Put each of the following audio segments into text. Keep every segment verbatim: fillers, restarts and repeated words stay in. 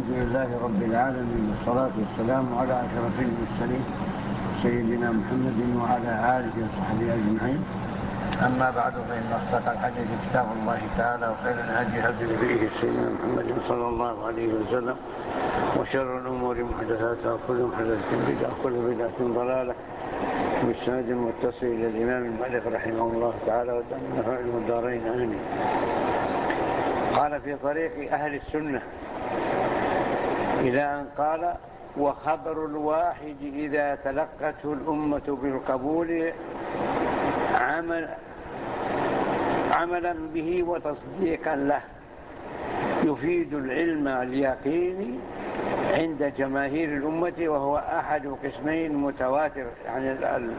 الحمد لله رب العالمين، والصلاة والسلام على أشرف المرسلين سيدنا محمد وعلى آله وصحبه أجمعين. أما بعد، فإن أصدق الحديث كتاب الله تعالى، وخير الهدي هدي نبيه سيدنا محمد صلى الله عليه وسلم، وشر الأمور محدثاتها، وكل محدثة بدعة، وكل بدعة ضلالة. بإسناد متصل إلى الإمام المالك رحمه الله تعالى، ودعنا علم الدارين آمين. قال في طريق أهل السنة إلى أن قال: وخبر الواحد إذا تلقته الأمة بالقبول عمل عملا به وتصديقا له يفيد العلم اليقيني عند جماهير الأمة، وهو أحد قسمين متواتر، يعني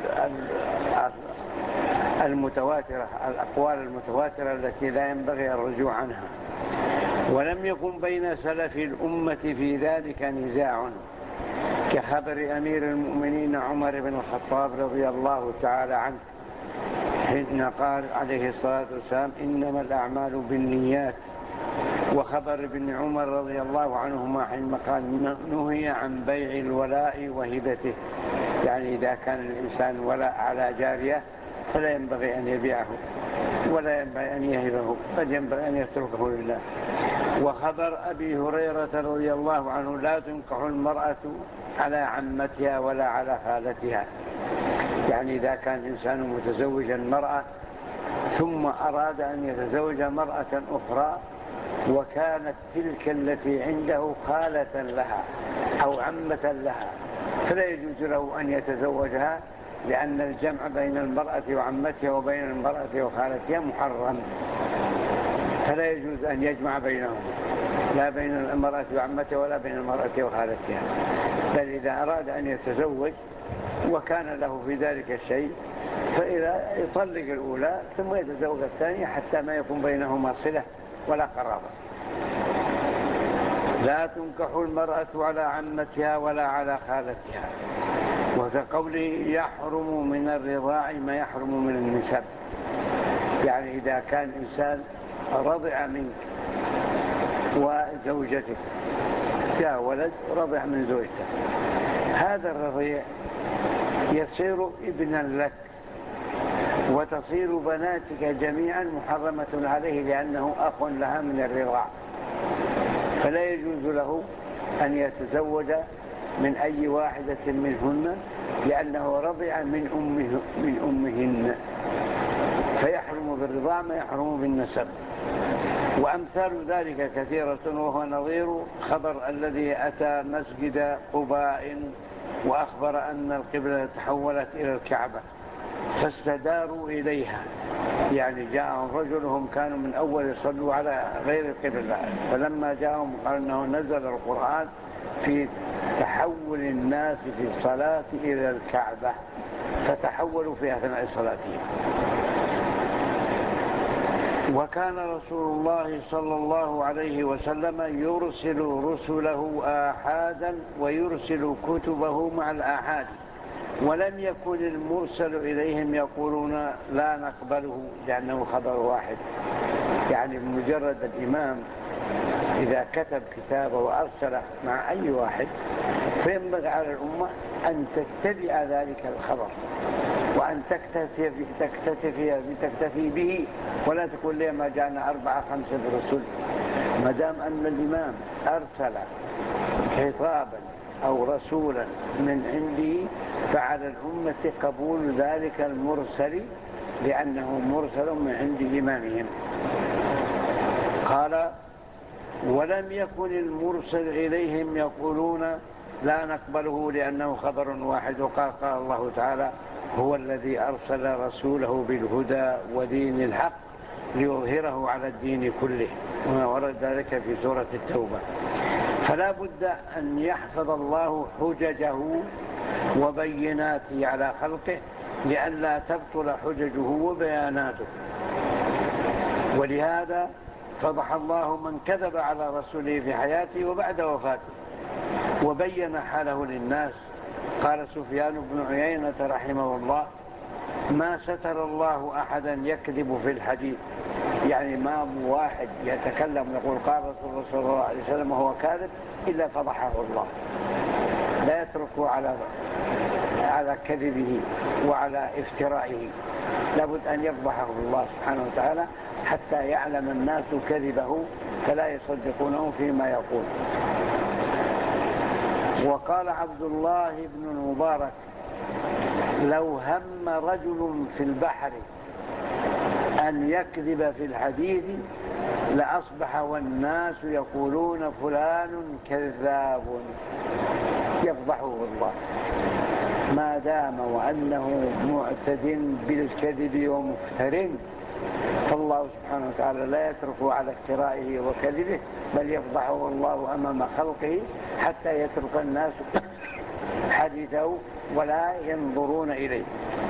المتواترة، الأقوال المتواترة التي لا ينبغي الرجوع عنها. ولم يكن بين سلف الأمة في ذلك نزاع، كخبر أمير المؤمنين عمر بن الخطاب رضي الله تعالى عنه حين قال عليه الصلاة والسلام: إنما الأعمال بالنيات. وخبر ابن عمر رضي الله عنهما حين قال: نهي عن بيع الولاء وهبته، يعني إذا كان الإنسان ولاء على جارية فلا ينبغي أن يبيعه ولا ينبغي أن يهبه، بل ينبغي أن يتركه لله. وخبر أبي هريرة رضي الله عنه: لا تنكح المرأة على عمتها ولا على خالتها، يعني إذا كان الإنسان متزوجا مرأة ثم أراد أن يتزوج مرأة أخرى، وكانت تلك التي عنده خالة لها أو عمة لها، فلا يجوز له أن يتزوجها، لأن الجمع بين المرأة وعمتها وبين المرأة وخالتها محرم، فلا يجوز أن يجمع بينهم، لا بين المرأة وعمتها ولا بين المرأة وخالتها. بل إذا أراد أن يتزوج وكان له في ذلك الشيء، فإذا يطلق الأولى ثم يتزوج الثانية حتى ما يكون بينهما صلة ولا قرابة. لا تنكح المرأة على عمتها ولا على خالتها. وكقوله: يحرم من الرضاع ما يحرم من النسب، يعني إذا كان إنسان رضع منك وزوجتك، جاء ولد رضع من زوجته، هذا الرضيع يصير ابنا لك، وتصير بناتك جميعا محرمة عليه، لأنه أخ لها من الرضاع، فلا يجوز له أن يتزوج من أي واحدة منهن، لأنه رضع من أمه من أمهن، فيحرم بالرضاع ما يحرم بالنسب. وأمثال ذلك كثيرة، وهو نظير خبر الذي أتى مسجد قباء وأخبر أن القبلة تحولت إلى الكعبة فاستداروا إليها، يعني جاءهم رجل هم كانوا من أول يصلوا على غير القبلة، فلما جاءهم قال أنه نزل القرآن في تحول الناس في الصلاة إلى الكعبة، فتحولوا في أثناء صلاتهم. وكان رسول الله صلى الله عليه وسلم يرسل رسله آحادا ويرسل كتبه مع الآحاد، ولم يكن المرسل إليهم يقولون لا نقبله لأنه خبر واحد، يعني بمجرد الإمام إذا كتب كتابه وأرسله مع أي واحد فينبغي على الأمة أن تتبع ذلك الخبر، وأن تكتفي, تكتفي, تكتفي به، ولا تقول لي ما جاءنا أربعة خمسة برسول. ما دام أن الإمام أرسل خطابا أو رسولا من عنده، فعلى الأمة قبول ذلك المرسل، لأنه مرسل من عند إمامهم. قال: ولم يكن المرسل إليهم يقولون لا نقبله لأنه خبر واحد. وقال قال الله تعالى: هو الذي أرسل رسوله بالهدى ودين الحق ليظهره على الدين كله، وما ورد ذلك في سورة التوبة. فلا بد أن يحفظ الله حججه وبيناته على خلقه، لئلا تبطل حججه وبياناته. ولهذا فضح الله من كذب على رسوله في حياته وبعد وفاته، وبين حاله للناس. قال سفيان بن عيينة رحمه الله: ما ستر الله أحدا يكذب في الحديث يعني ما واحد يتكلم يقول قال رسول الله صلى الله عليه وسلم وهو كاذب إلا فضحه الله، لا يتركه على على كذبه وعلى افترائه، لابد أن يفضحه الله سبحانه وتعالى حتى يعلم الناس كذبه فلا يصدقونه فيما يقول. وقال عبد الله بن المبارك: لو هم رجل في البحر أن يكذب في الحديث لأصبح والناس يقولون فلان كذاب، يفضحه الله ما دام وأنه معتد بالكذب ومفتر، فالله سبحانه وتعالى لا يتركه على افترائه وكذبه، بل يفضحه الله أمام خلقه حتى يترك الناس حديثه ولا ينظرون إليه.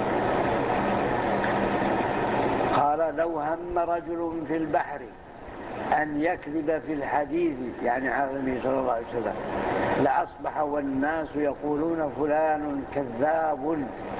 قال: لو هم رجل في البحر أن يكذب في الحديث، يعني على النبي صلى الله عليه وسلم، لأصبح والناس يقولون فلان كذاب،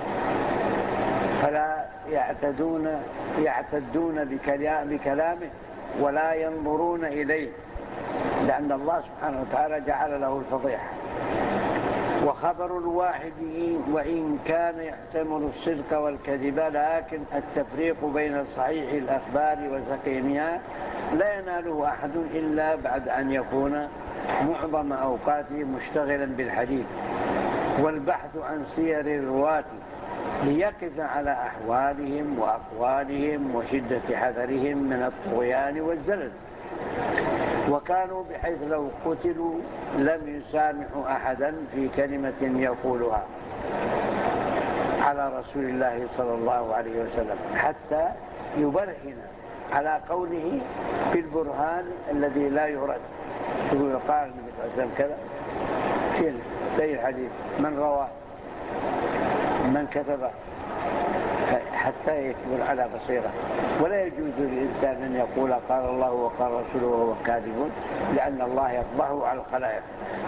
فلا يعتدون يعتدون بكلامه ولا ينظرون إليه، لأن الله سبحانه وتعالى جعل له الفضيحة. وخبر الواحد وإن كان يحتمل الصدق والكذب، لكن التفريق بين صحيح الأخبار وسقيمها لا يناله أحد إلا بعد أن يكون معظم أوقاته مشتغلا بالحديث والبحث عن سير الرواة ليقف على أحوالهم وأقوالهم وشدة حذرهم من الطغيان والزلل. وكانوا بحيث لو قتلوا لم يسامحوا أحدا في كلمة يقولها على رسول الله صلى الله عليه وسلم حتى يبرهن على قوله بالبرهان الذي لا يرد. يقول قال النبي صلى الله عليه وسلم كذا في زي الحديث: من روى من كتب، حتى يكبر على بصيرة. ولا يجوز للإنسان أن يقول قال الله وقال رسوله وهو كاذب، لأن الله يفضحه على الخلائق.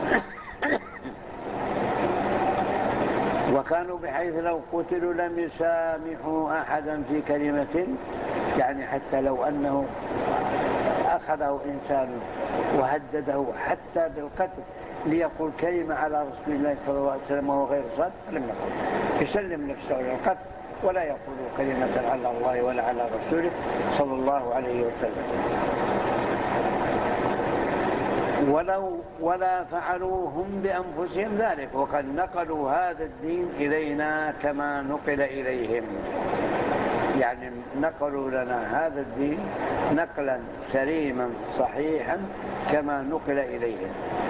وكانوا بحيث لو قتلوا لم يسامحوا أحدا في كلمة، يعني حتى لو أنه أخذه إنسان وهدده حتى بالقتل ليقول كلمة على رسول الله صلى الله عليه وسلم وهو غير صادق لم يقل، يسلم نفسه للقتل ولا يقول كلمة على الله ولا على رسوله صلى الله عليه وسلم. ولو ولا فعلوا هم بأنفسهم ذلك، وقد نقلوا هذا الدين إلينا كما نقل إليهم، يعني نقلوا لنا هذا الدين نقلا سليما صحيحا كما نقل إليهم.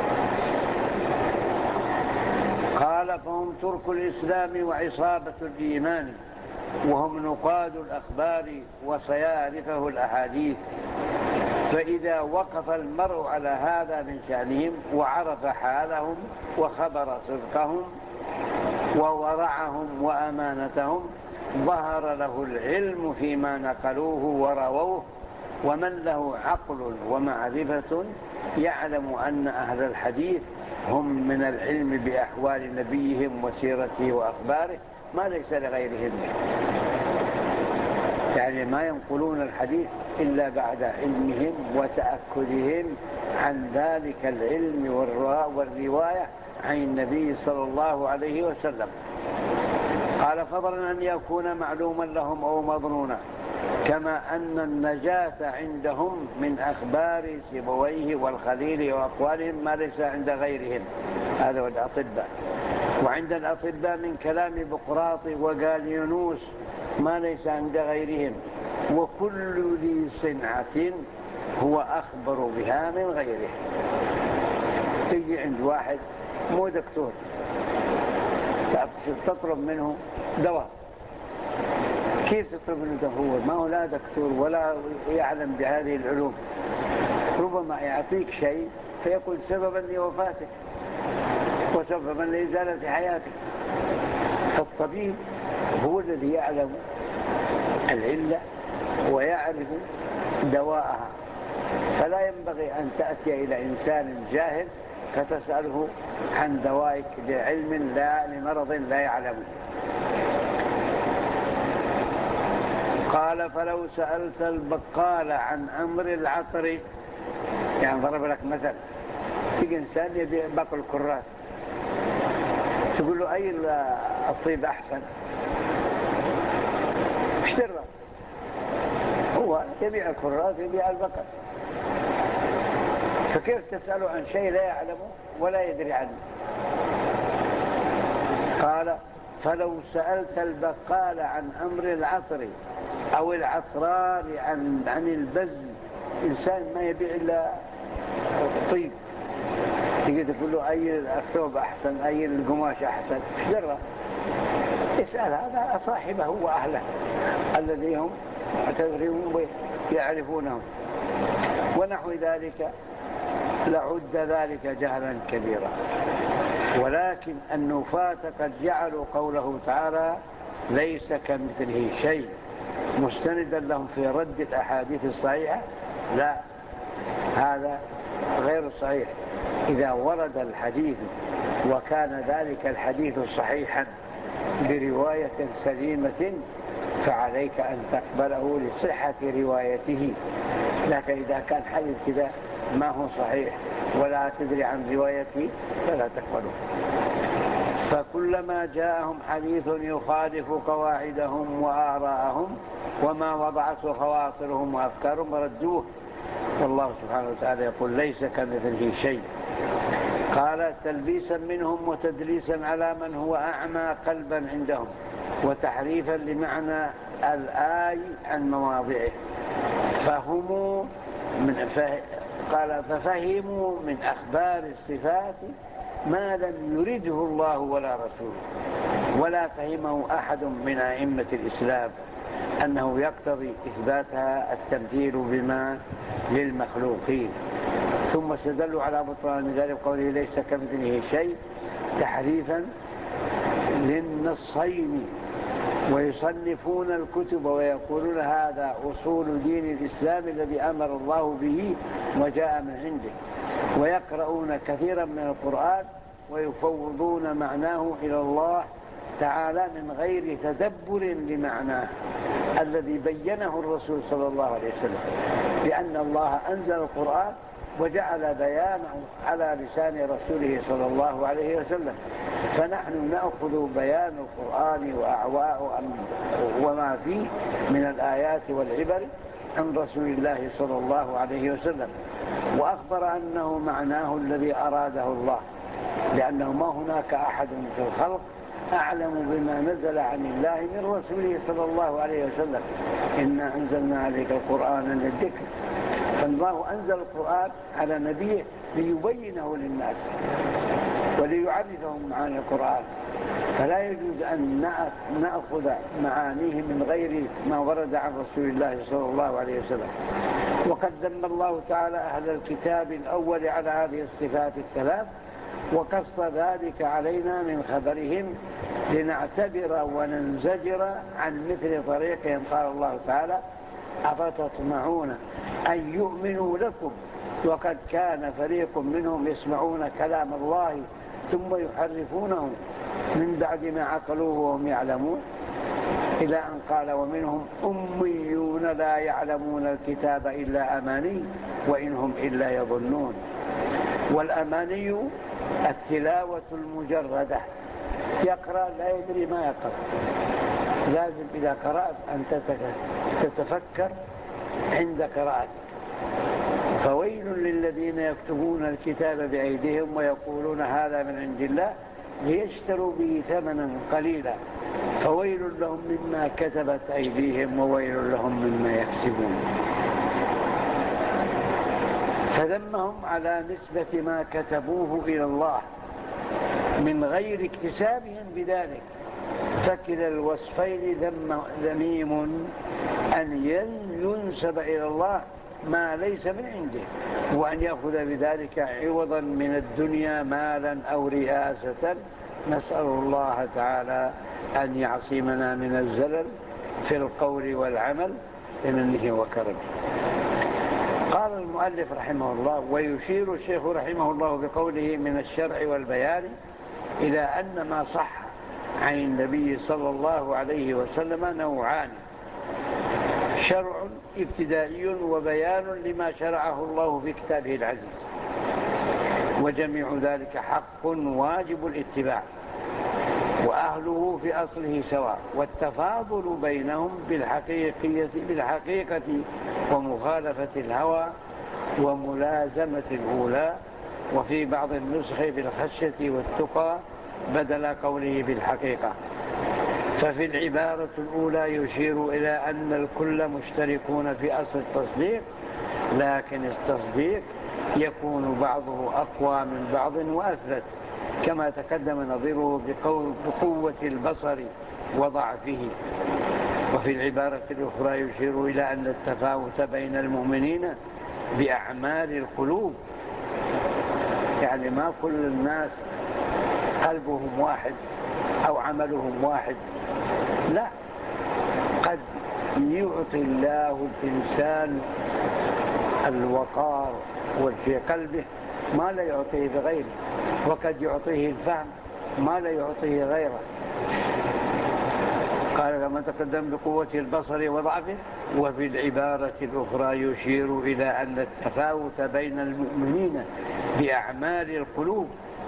قال: فهم ترك الإسلام وعصابة الإيمان، وهم نقاد الأخبار وصيارفه الأحاديث. فإذا وقف المرء على هذا من شأنهم وعرف حالهم وخبر صدقهم وورعهم وأمانتهم، ظهر له العلم فيما نقلوه ورووه. ومن له عقل ومعرفة يعلم أن أهل الحديث هم من العلم بأحوال نبيهم وسيرته وأخباره ما ليس لغيرهم، يعني ما ينقلون الحديث إلا بعد علمهم وتأكدهم عن ذلك العلم والرواية عن النبي صلى الله عليه وسلم. قال: فضلا أن يكون معلوما لهم أو مظنونا، كما أن النجاة عندهم من أخبار سيبويه والخليل وأقوالهم ما ليس عند غيرهم، هذا هو الأطباء. وعند الأطباء من كلام بقراط وقالينوس ما ليس عند غيرهم. وكل ذي صنعة هو أخبر بها من غيره. تجي عند واحد مو دكتور تطلب منه دواء، كيف تطلب منه دواء؟ ما هو لا دكتور ولا يعلم بهذه العلوم، ربما يعطيك شيء فيقول سببا لوفاتك وسببا لإزالة حياتك. فالطبيب هو الذي يعلم العلة ويعرف دواءها، فلا ينبغي أن تأتي إلى إنسان جاهل فتسأله عن دوائك لعلم لا لمرض لا يعلمه. قال فلو سألت البقال عن أمر العطر، يعني ضرب لك مثل، في إنسان يبيع باقي الكرات، تقول له أي الطيب أحسن؟ اشترى، هو يبيع الكرات يبيع البقر، فكيف تسأله عن شيء لا يعلمه ولا يدري عنه؟ قال فلو سألت البقال عن أمر العطر أو العطران عن, عن البز، إنسان ما يبيع إلا الطيب، تجي تقول له أي الثوب أحسن، أي القماش أحسن، اشترى، اسأل هذا صاحبه وأهله الذي هم معتبرون يعرفونهم. ونحو ذلك لعد ذلك جهلا كبيرا. ولكن النفاة قد جعلوا قوله تعالى ليس كمثله شيء مستندا لهم في رد الأحاديث الصحيحة، لا، هذا غير صحيح. إذا ورد الحديث وكان ذلك الحديث صحيحا برواية سليمة فعليك أن تقبله لصحة روايته، لكن إذا كان حديث كذا ما هو صحيح ولا تدري عن روايته فلا تقبله. فكلما جاءهم حديث يخالف قواعدهم وآراءهم وما وضعته خواطرهم وأفكارهم ردوه، والله سبحانه وتعالى يقول ليس كمثله شيء. قال تلبيسا منهم وتدليسا على من هو أعمى قلبا عندهم، وتحريفا لمعنى الآي عن مواضعه، فهموا من فه... قال ففهموا من أخبار الصفات ما لم يرده الله ولا رسوله، ولا فهمه أحد من أئمة الإسلام أنه يقتضي إثباتها التمثيل بما للمخلوقين. ثم استدلوا على بطلان ذلك قوله ليس كمثله شيء تحريفا للنصين، ويصنفون الكتب ويقولون هذا أصول دين الإسلام الذي أمر الله به وجاء من عنده، ويقرؤون كثيرا من القرآن ويفوضون معناه إلى الله تعالى من غير تدبر لمعناه الذي بينه الرسول صلى الله عليه وسلم، لأن الله أنزل القرآن وجعل بيانه على لسان رسوله صلى الله عليه وسلم، فنحن نأخذ بيان القرآن وأعواء وما فيه من الآيات والعبر عن رسول الله صلى الله عليه وسلم، وأخبر أنه معناه الذي أراده الله، لأنه ما هناك أحد في الخلق أعلم بما نزل عن الله من رسوله صلى الله عليه وسلم. إنا أنزلنا عليك القرآن للذكر، فالله أنزل القرآن على نبيه ليبينه للناس وليعرفهم معاني القرآن، فلا يجوز أن نأخذ معانيه من غير ما ورد عن رسول الله صلى الله عليه وسلم. وقد ذم الله تعالى أهل الكتاب الأول على هذه الصفات الثلاث، وقص ذلك علينا من خبرهم لنعتبر وننزجر عن مثل طريقهم. قال الله تعالى أفتطمعون أن يؤمنوا لكم وقد كان فريق منهم يسمعون كلام الله ثم يحرفونه من بعد ما عقلوه وهم يعلمون، إلى أن قال ومنهم أميون لا يعلمون الكتاب إلا أماني وإنهم إلا يظنون. والأماني التلاوة المجردة، يقرأ لا يدري ما يقرأ، لازم إذا قرأت أن تتفكر عند قراءتك. فويل للذين يكتبون الكتاب بأيديهم ويقولون هذا من عند الله ليشتروا به ثمنا قليلا فويل لهم مما كتبت أيديهم وويل لهم مما يكسبون. فذمهم على نسبة ما كتبوه إلى الله من غير اكتسابهم بذلك، فكلا الوصفين ذميم أن ينسب إلى الله ما ليس من عنده، وأن يأخذ بذلك عوضا من الدنيا مالا أو رئاسة. نسأل الله تعالى أن يعصمنا من الزلل في القول والعمل بمنه وكرمه. قال المؤلف رحمه الله: ويشير الشيخ رحمه الله بقوله من الشرع والبيان إلى أن ما صح عن النبي صلى الله عليه وسلم نوعان: شرع ابتدائي وبيان لما شرعه الله في كتابه العزيز، وجميع ذلك حق واجب الاتباع، وأهله في أصله سواء، والتفاضل بينهم بالحقيقية بالحقيقة ومخالفة الهوى وملازمة الأولى، وفي بعض النسخ بالخشية والتقى بدل قوله بالحقيقة. ففي العبارة الأولى يشير إلى أن الكل مشتركون في أصل التصديق، لكن التصديق يكون بعضه أقوى من بعض وأثبت، كما تقدم نظيره بقوة البصر وضعفه. وفي العبارة الأخرى يشير إلى أن التفاوت بين المؤمنين بأعمال القلوب، يعني ما كل الناس قلبهم واحد أو عملهم واحد، لا، قد يعطي الله الإنسان الوقار في قلبه ما لا يعطيه بغيره، وقد يعطيه الفهم ما لا يعطيه غيره. قال كما تقدم بقوة البصر وضعفه. وفي العبارة الأخرى يشير إلى أن التفاوت بين المؤمنين بأعمال القلوب،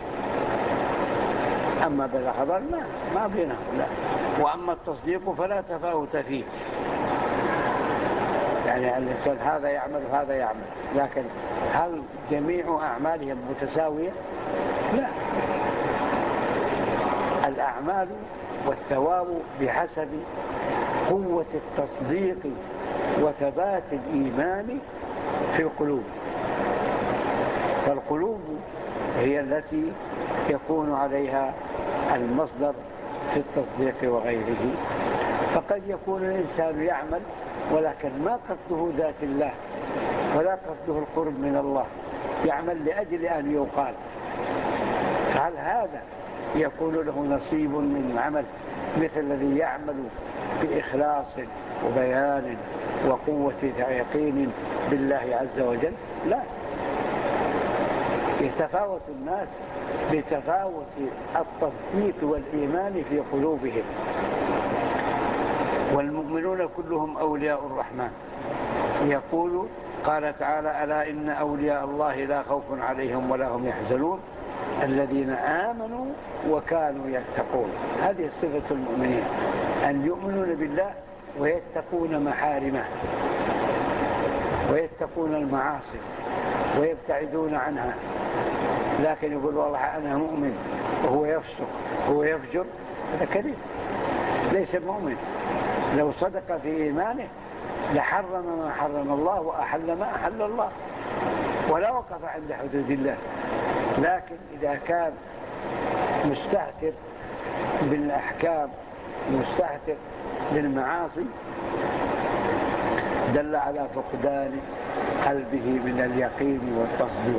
أما بالأخبار ما, ما بينهم لا. وأما التصديق فلا تفاوت فيه، يعني الإنسان هذا يعمل وهذا يعمل، لكن هل جميع أعمالهم متساوية؟ لا، الأعمال والثواب بحسب قوة التصديق وثبات الإيمان في القلوب. فالقلوب هي التي يكون عليها المصدر في التصديق وغيره. فقد يكون الإنسان يعمل ولكن ما قصده ذات الله ولا قصده القرب من الله، يعمل لأجل أن يقال، فهل هذا يكون له نصيب من العمل مثل الذي يعمل بإخلاص وبيان وقوة يقين بالله عز وجل؟ لا، يتفاوت الناس بتفاوت التصديق والإيمان في قلوبهم. والمؤمنون كلهم أولياء الرحمن. يقول قال تعالى: ألا إن أولياء الله لا خوف عليهم ولا هم يحزنون الذين آمنوا وكانوا يتقون. هذه صفة المؤمنين، أن يؤمنون بالله ويتقون محارمه ويتقون المعاصي ويبتعدون عنها. لكن يقول والله أنا مؤمن وهو يفسق وهو يفجر، هذا كذب، ليس مؤمن. لو صدق في إيمانه لحرم ما حرم الله وأحل ما أحل الله ولا وقف عند حدود الله. لكن إذا كان مستهتر بالأحكام مستهتر بالمعاصي دل على فقدان قلبه من اليقين والتصديق.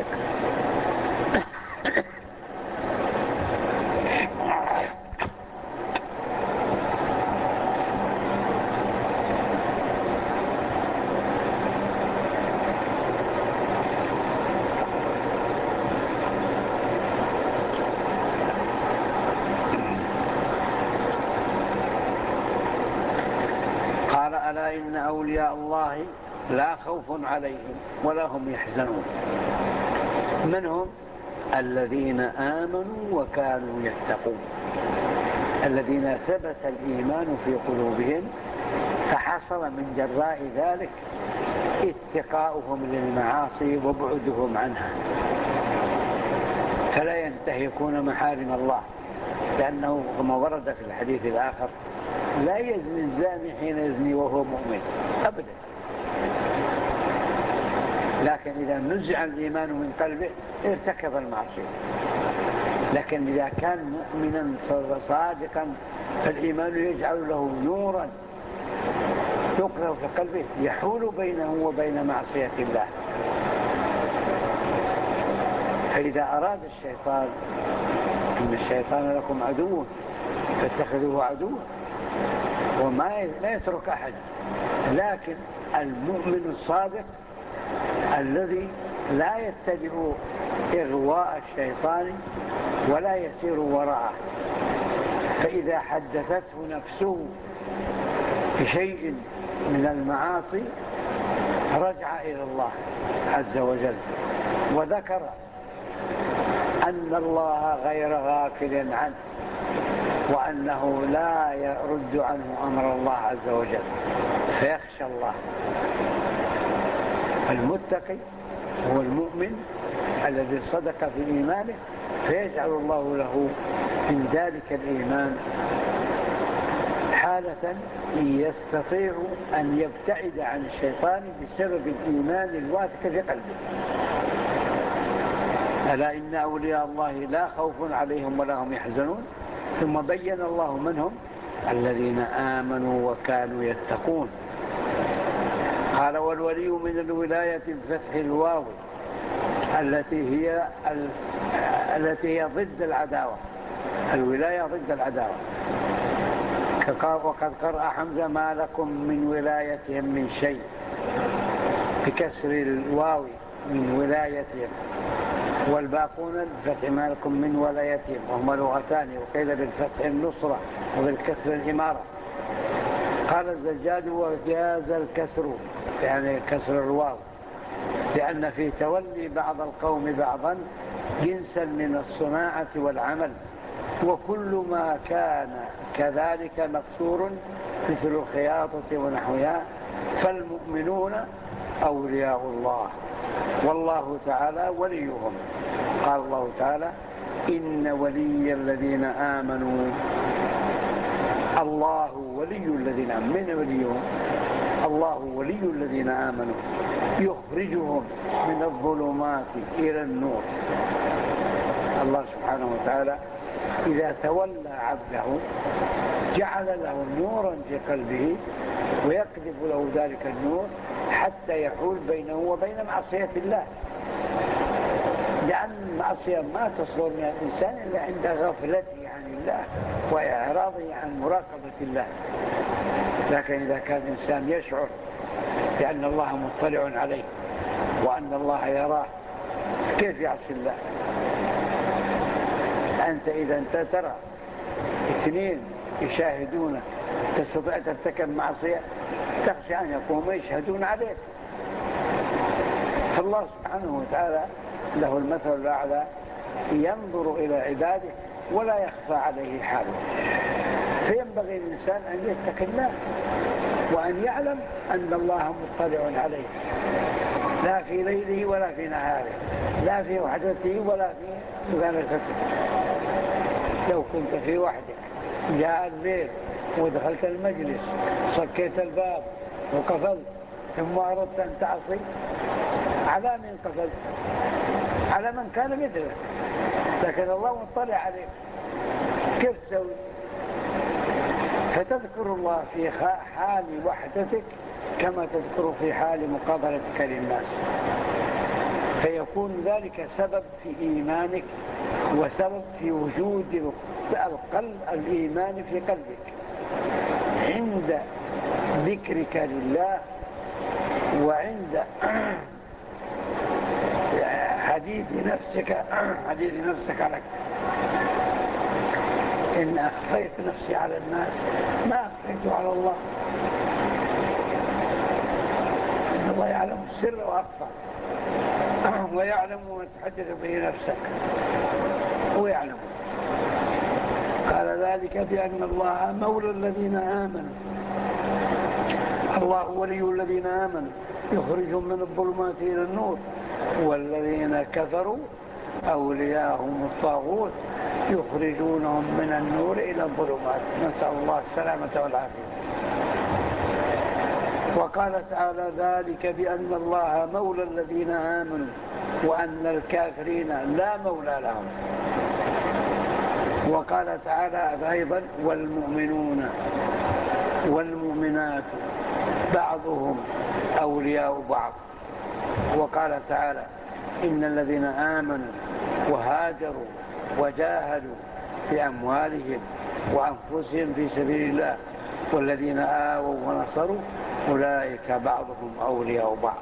قال: ألا إن أولياء الله لا خوف عليهم ولا هم يحزنون. من هم؟ الذين آمنوا وكانوا يتقون، الذين ثبت الإيمان في قلوبهم فحصل من جراء ذلك اتقاؤهم للمعاصي وبعدهم عنها، فلا ينتهكون محارم الله، لأنه كما ورد في الحديث الآخر: لا يزني الزاني حين يزني وهو مؤمن أبدا. لكن إذا نزع الإيمان من قلبه ارتكب المعصية. لكن إذا كان مؤمنا صادقا فالإيمان يجعل له نورا يقرأ في قلبه يحول بينه وبين معصية الله. فإذا أراد الشيطان: إن الشيطان لكم عدو فاتخذوه عدوا، وما يترك أحد. لكن المؤمن الصادق الذي لا يتبع إغواء الشيطان ولا يسير وراءه، فإذا حدثته نفسه بشيء من المعاصي رجع إلى الله عز وجل، وذكر أن الله غير غافل عنه، وأنه لا يرد عنه أمر الله عز وجل، فيخشى الله. المتقي هو المؤمن الذي صدق في إيمانه، فيجعل الله له من ذلك الإيمان حالة يستطيع أن يبتعد عن الشيطان بسبب الإيمان الواثق في قلبه. ألا إن أولياء الله لا خوف عليهم ولا هم يحزنون. ثم بين الله من هم الذين آمنوا وكانوا يتقون. قال والولي من الولاية بفتح الواو التي هي ال... التي هي ضد العداوة. الولاية ضد العداوة. وقد قرأ حمزة ما لكم من ولايتهم من شيء بكسر الواو من ولايتهم، والباقون بفتح ما لكم من ولايتهم، وهما لغتان، وقيل بالفتح النصرة وبالكسر الإمارة. قال الزجاج وجاز الكسر يعني كسر الواو، لأن في تولي بعض القوم بعضا جنسا من الصناعة والعمل، وكل ما كان كذلك مكسور مثل الخياطة ونحوها، فالمؤمنون أولياء الله والله تعالى وليهم. قال الله تعالى إن ولي الذين آمنوا الله ولي الذين آمنوا. من وليهم؟ الله ولي الذين آمنوا يخرجهم من الظلمات إلى النور. الله سبحانه وتعالى إذا تولى عبده جعل له نورا في قلبه ويقذف له ذلك النور حتى يحول بينه وبين معصية الله، لأن المعصية ما تصدر من الإنسان إلا عند غفلته عن الله وإعراضه عن مراقبة الله. لكن إذا كان الإنسان يشعر بأن الله مطلع عليه وأن الله يراه كيف يعصي الله؟ أنت إذا أنت ترى اثنين يشاهدونك تستطيع ترتكب معصية، تخشى أن يقوموا يشهدون عليك. فالله سبحانه وتعالى له المثل الأعلى، ينظر إلى عباده ولا يخفى عليه حاله. فينبغي الإنسان أن يتقي الله وأن يعلم أن الله مطلع عليه، لا في ليله ولا في نهاره، لا في وحدته ولا في مجالسته. لو كنت في وحدك جاء الليل ودخلت المجلس صكيت الباب وقفلت ثم أردت أن تعصي، على من قفلت؟ على من كان مثلك، لكن الله مطلع عليك، كيف تسوي؟ فتذكر الله في حال وحدتك كما تذكر في حال مقابلتك للناس، فيكون ذلك سبب في إيمانك وسبب في وجود القلب الإيمان في قلبك عند ذكرك لله وعند حديث نفسك حديث نفسك لك. إن أخفيت نفسي على الناس ما أخفيت على الله. إن الله يعلم السر وأخفى ويعلم ما تحدث به نفسك، هو يعلم. قال ذلك بأن الله مولى الذين آمنوا. الله ولي الذين آمنوا يخرجهم من الظلمات إلى النور، والذين كفروا أولياءهم الطاغوت يخرجونهم من النور إلى الظلمات. نسأل الله السلامة والعافية. وقال تعالى ذلك بأن الله مولى الذين آمنوا وأن الكافرين لا مولى لهم. وقال تعالى أيضا والمؤمنون والمؤمنات بعضهم أولياء بعض. وقال تعالى إن الذين آمنوا وهاجروا وجاهدوا بأموالهم وأنفسهم في سبيل الله والذين آووا ونصروا أولئك بعضهم أولياء بعض.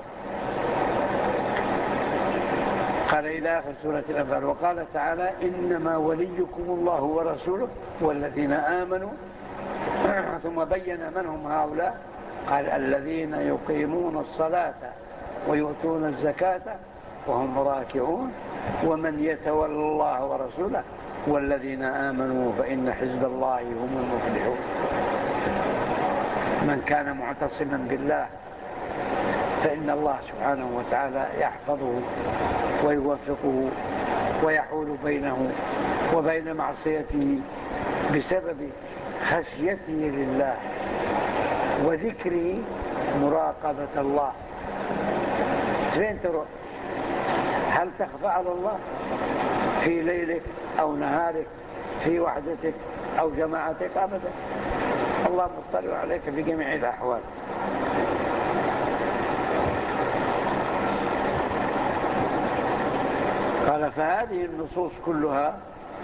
قال إلى آخر سورة الأنفال. وقال تعالى إنما وليكم الله ورسوله والذين آمنوا، ثم بين من هم هؤلاء قال الذين يقيمون الصلاة ويؤتون الزكاة وهم راكعون ومن يتولى الله ورسوله والذين آمنوا فإن حزب الله هم المفلحون. من كان معتصما بالله فإن الله سبحانه وتعالى يحفظه ويوفقه ويحول بينه وبين معصيته بسبب خشيته لله وذكره مراقبة الله. فين تروح؟ هل تخفى على الله في ليلك أو نهارك، في وحدتك أو جماعتك؟ أبدا، الله مطلع عليك في جميع الأحوال. قال فهذه النصوص كلها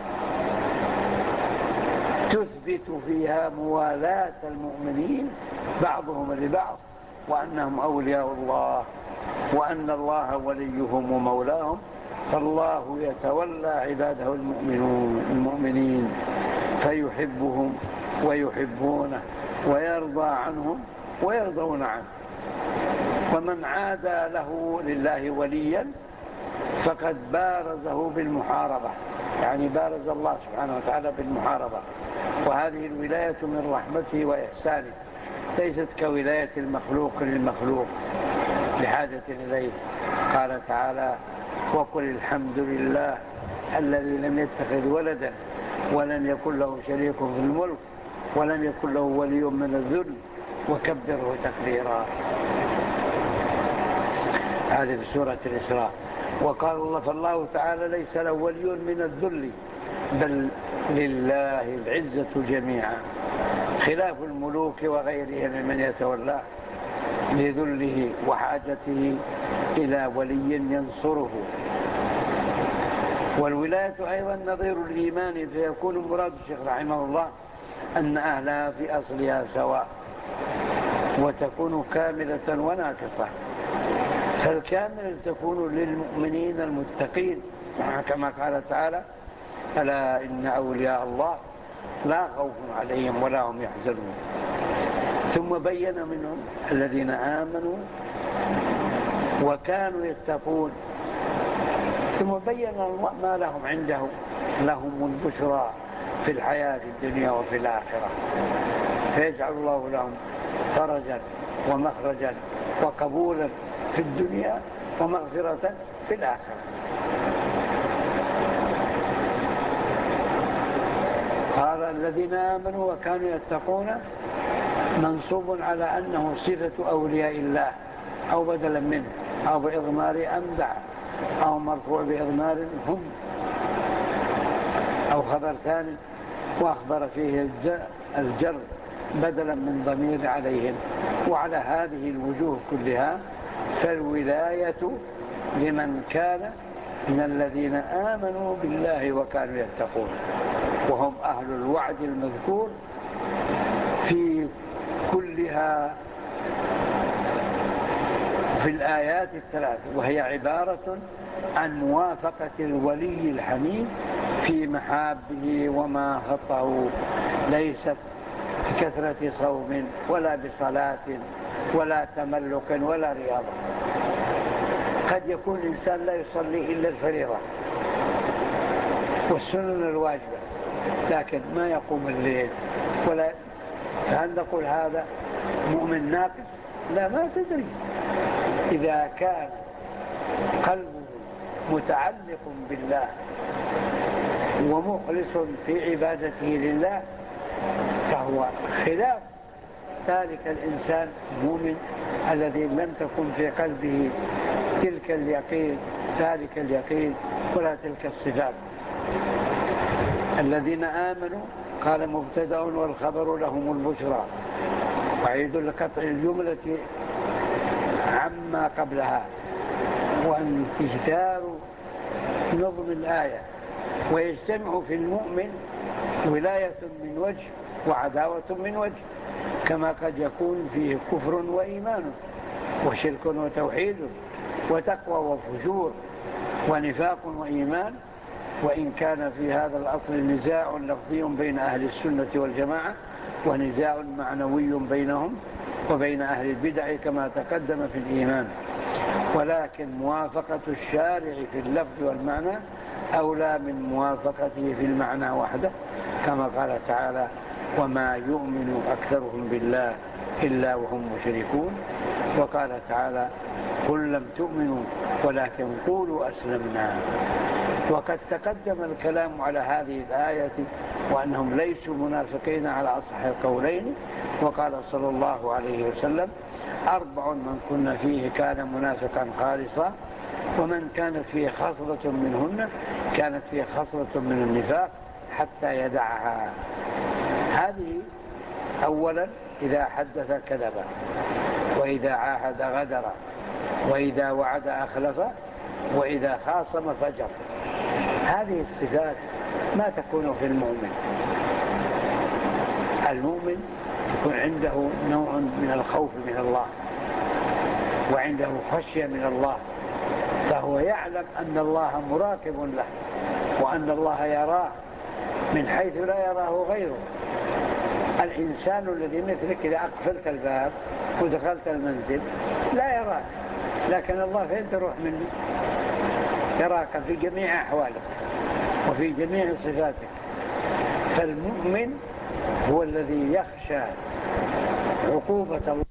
تثبت فيها موالاة المؤمنين بعضهم لبعض وأنهم أولياء الله وأن الله وليهم ومولاهم، فالله يتولى عباده المؤمنون المؤمنين فيحبهم ويحبونه ويرضى عنهم ويرضون عنه. ومن عادى له لله وليا فقد بارزه بالمحاربة، يعني بارز الله سبحانه وتعالى بالمحاربة. وهذه الولاية من رحمته وإحسانه، ليست كولاية المخلوق للمخلوق بحاجة إليه. قال تعالى وقل الحمد لله الذي لم يتخذ ولدا ولم يكن له شريك في الملك ولم يكن له ولي من الذل وكبره تكبيرا. هذه في سورة الإسراء. وقال الله فالله تعالى ليس له ولي من الذل بل لله العزة جميعا، خلاف الملوك وغيرهم ممن يتولى لذله وحاجته إلى ولي ينصره. والولاية أيضا نظير الإيمان، فيكون مراد الشيخ رحمه الله أن أهلها في أصلها سواء وتكون كاملة وناقصة. فالكاملة تكون للمؤمنين المتقين كما قال تعالى ألا إن أولياء الله لا خوف عليهم ولا هم يحزنون. ثم بين منهم الذين آمنوا وكانوا يتقون، ثم بين ما لهم عنده، لهم البشرى في الحياة الدنيا وفي الآخرة، فيجعل الله لهم فرجا ومخرجا وقبولا في الدنيا ومغفرة في الآخرة. قال الذين آمنوا وكانوا يتقون منصوب على أنه صفة أولياء الله أو بدلا منه أو بإضمار أمدع أو مرفوع بإضمار هم أو خبر ثاني وأخبر فيه الجر بدلا من ضمير عليهم. وعلى هذه الوجوه كلها فالولاية لمن كان من الذين آمنوا بالله وكانوا يتقون، وهم أهل الوعد المذكور في كلها في الآيات الثلاث، وهي عبارة عن موافقة الولي الحميد في محابه وما خطه، ليست بكثرة صوم ولا بصلاة ولا تملك ولا رياضة. قد يكون الإنسان لا يصلي إلا الفريضة والسنن الواجبة، لكن ما يقوم الليل ولا، فهل نقول هذا مؤمن ناقص؟ لا، ما تدري. إذا كان قلبه متعلق بالله ومخلص في عبادته لله فهو خلاف ذلك الإنسان المؤمن الذي لم تكن في قلبه تلك اليقين ذلك اليقين ولا تلك الصفات. الذين آمنوا قال مبتدأ والخبر لهم البشرى، وعيد لقطع الجملة عما قبلها وانتشار نظم الآية. ويجتمع في المؤمن ولاية من وجه وعداوة من وجه، كما قد يكون فيه كفر وإيمان وشرك وتوحيد وتقوى وفجور ونفاق وإيمان. وإن كان في هذا الأصل نزاع لفظي بين أهل السنة والجماعة ونزاع معنوي بينهم، وبين أهل البدع كما تقدم في الإيمان، ولكن موافقة الشارع في اللفظ والمعنى أولى من موافقته في المعنى وحده، كما قال تعالى: وما يؤمن أكثرهم بالله إلا وهم مشركون. وقال تعالى: قل لم تؤمنوا ولكن قولوا أسلمنا. وقد تقدم الكلام على هذه الآية وأنهم ليسوا منافقين على أصح القولين. وقال صلى الله عليه وسلم: أربع من كنا فيه كان منافقا خالصا، ومن كانت فيه خصلة منهن كانت فيه خصلة من النفاق حتى يدعها. هذه أولا: إذا حدث كذب، وإذا عاهد غدر، وإذا وعد أخلف، وإذا خاصم فجر. هذه الصفات ما تكون في المؤمن. المؤمن يكون عنده نوع من الخوف من الله، وعنده خشية من الله، فهو يعلم أن الله مراقب له، وأن الله يراه من حيث لا يراه غيره. الإنسان الذي مثلك إذا أقفلت الباب ودخلت المنزل لا يراك، لكن الله فين تروح منه؟ يراك في جميع أحوالك وفي جميع صفاتك. فالمؤمن هو الذي يخشى عقوبة الله